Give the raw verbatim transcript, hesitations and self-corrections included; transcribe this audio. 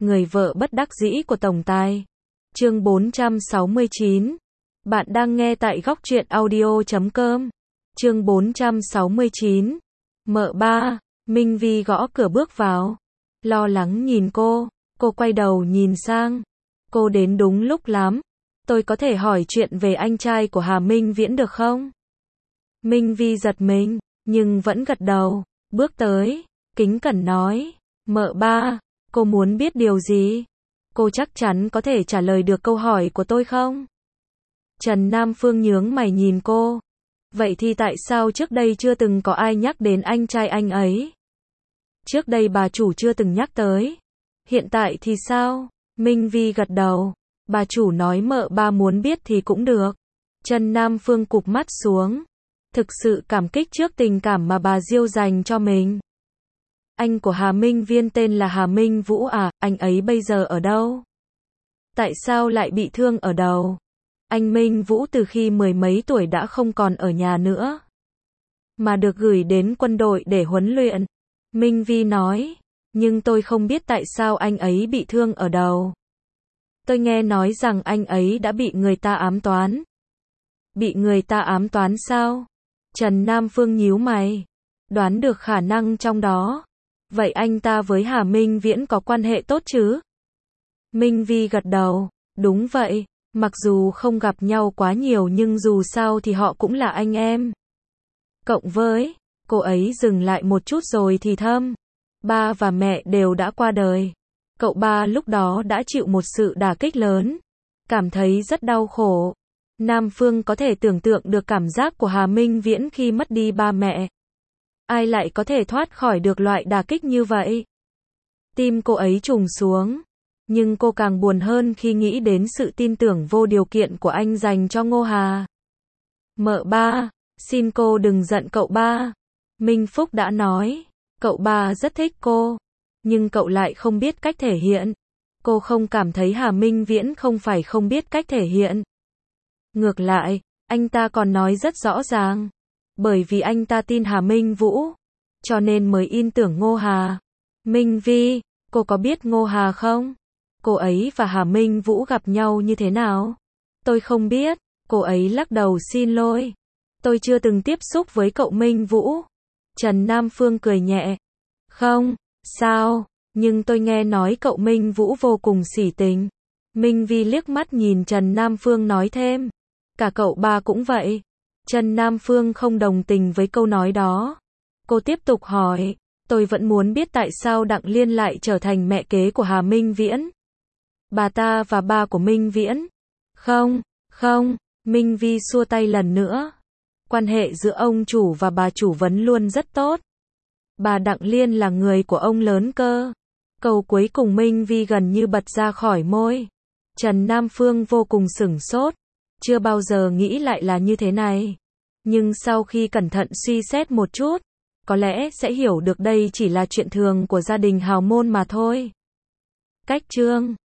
người vợ bất đắc dĩ của tổng tài. Chương bốn trăm sáu mươi chín. Bạn đang nghe tại góc truyện audio chấm com. Chương bốn trăm sáu mươi chín. Mợ ba, Minh Vi gõ cửa bước vào. Lo lắng nhìn cô, cô quay đầu nhìn sang. Cô đến đúng lúc lắm. Tôi có thể hỏi chuyện về anh trai của Hà Minh Viễn được không? Minh Vi giật mình, nhưng vẫn gật đầu, bước tới, kính cẩn nói, mợ ba, cô muốn biết điều gì? Cô chắc chắn có thể trả lời được câu hỏi của tôi không? Trần Nam Phương nhướng mày nhìn cô. Vậy thì tại sao trước đây chưa từng có ai nhắc đến anh trai anh ấy? Trước đây bà chủ chưa từng nhắc tới. Hiện tại thì sao? Minh Vi gật đầu. Bà chủ nói mợ ba muốn biết thì cũng được. Trần Nam Phương cụp mắt xuống. Thực sự cảm kích trước tình cảm mà bà Diêu dành cho mình. Anh của Hà Minh Viễn tên là Hà Minh Vũ à, anh ấy bây giờ ở đâu? Tại sao lại bị thương ở đầu? Anh Minh Vũ từ khi mười mấy tuổi đã không còn ở nhà nữa, mà được gửi đến quân đội để huấn luyện. Minh Vi nói, nhưng tôi không biết tại sao anh ấy bị thương ở đầu. Tôi nghe nói rằng anh ấy đã bị người ta ám toán. Bị người ta ám toán sao? Trần Nam Phương nhíu mày, đoán được khả năng trong đó. Vậy anh ta với Hà Minh Viễn có quan hệ tốt chứ? Minh Vi gật đầu, đúng vậy, mặc dù không gặp nhau quá nhiều nhưng dù sao thì họ cũng là anh em. Cộng với, cô ấy dừng lại một chút rồi thì thầm, ba và mẹ đều đã qua đời. Cậu ba lúc đó đã chịu một sự đả kích lớn, cảm thấy rất đau khổ. Nam Phương có thể tưởng tượng được cảm giác của Hà Minh Viễn khi mất đi ba mẹ. Ai lại có thể thoát khỏi được loại đả kích như vậy? Tim cô ấy trùng xuống. Nhưng cô càng buồn hơn khi nghĩ đến sự tin tưởng vô điều kiện của anh dành cho Ngô Hà. Mợ ba, xin cô đừng giận cậu ba. Minh Phúc đã nói, cậu ba rất thích cô, nhưng cậu lại không biết cách thể hiện. Cô không cảm thấy Hà Minh Viễn không phải không biết cách thể hiện. Ngược lại, anh ta còn nói rất rõ ràng. Bởi vì anh ta tin Hà Minh Vũ, cho nên mới in tưởng Ngô Hà. Minh Vi, cô có biết Ngô Hà không? Cô ấy và Hà Minh Vũ gặp nhau như thế nào? Tôi không biết. Cô ấy lắc đầu xin lỗi. Tôi chưa từng tiếp xúc với cậu Minh Vũ. Trần Nam Phương cười nhẹ. Không, sao? Nhưng tôi nghe nói cậu Minh Vũ vô cùng sỉ tình. Minh Vi liếc mắt nhìn Trần Nam Phương nói thêm. Cả cậu ba cũng vậy. Trần Nam Phương không đồng tình với câu nói đó. Cô tiếp tục hỏi. Tôi vẫn muốn biết tại sao Đặng Liên lại trở thành mẹ kế của Hà Minh Viễn. Bà ta và ba của Minh Viễn. Không, không, Minh Vi xua tay lần nữa. Quan hệ giữa ông chủ và bà chủ vẫn luôn rất tốt. Bà Đặng Liên là người của ông lớn cơ. Câu cuối cùng Minh Vi gần như bật ra khỏi môi. Trần Nam Phương vô cùng sửng sốt. Chưa bao giờ nghĩ lại là như thế này. Nhưng sau khi cẩn thận suy xét một chút, có lẽ sẽ hiểu được đây chỉ là chuyện thường của gia đình hào môn mà thôi. Cách chương